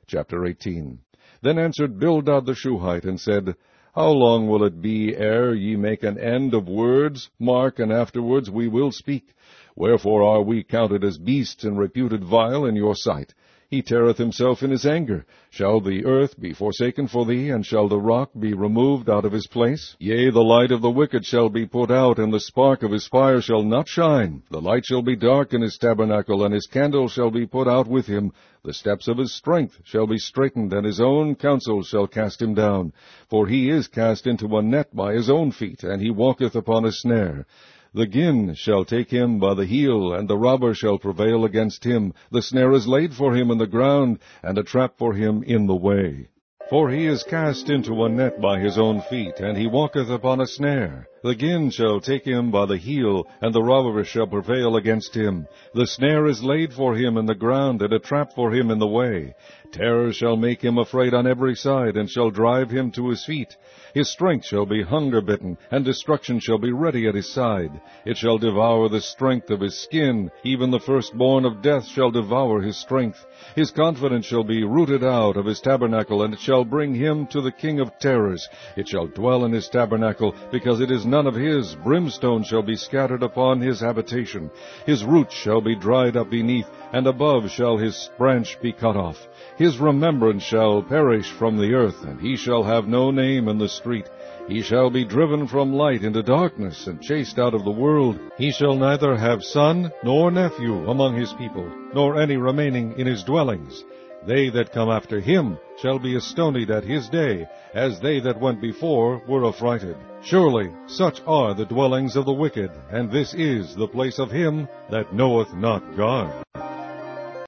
Chapter 18. Then answered Bildad the Shuhite, and said, How long will it be ere ye make an end of words? Mark, and afterwards we will speak. Wherefore are we counted as beasts, and reputed vile in your sight? He teareth himself in his anger. Shall the earth be forsaken for thee, and shall the rock be removed out of his place? Yea, the light of the wicked shall be put out, and the spark of his fire shall not shine. The light shall be dark in his tabernacle, and his candle shall be put out with him. The steps of his strength shall be straitened, and his own counsel shall cast him down. For he is cast into a net by his own feet, and he walketh upon a snare. The gin shall take him by the heel, and the robber shall prevail against him. The snare is laid for him in the ground, and a trap for him in the way. For he is cast into a net by his own feet, and he walketh upon a snare. The gin shall take him by the heel, and the robber shall prevail against him. The snare is laid for him in the ground, and a trap for him in the way. Terror shall make him afraid on every side, and shall drive him to his feet. His strength shall be hunger-bitten, and destruction shall be ready at his side. It shall devour the strength of his skin, even the firstborn of death shall devour his strength. His confidence shall be rooted out of his tabernacle, and it shall bring him to the king of terrors. It shall dwell in his tabernacle, because it is none of his. Brimstone shall be scattered upon his habitation. His roots shall be dried up beneath, and above shall his branch be cut off. His remembrance shall perish from the earth, and he shall have no name in the street. He shall be driven from light into darkness, and chased out of the world. He shall neither have son nor nephew among his people, nor any remaining in his dwellings. They that come after him shall be astonied at his day, as they that went before were affrighted. Surely such are the dwellings of the wicked, and this is the place of him that knoweth not God.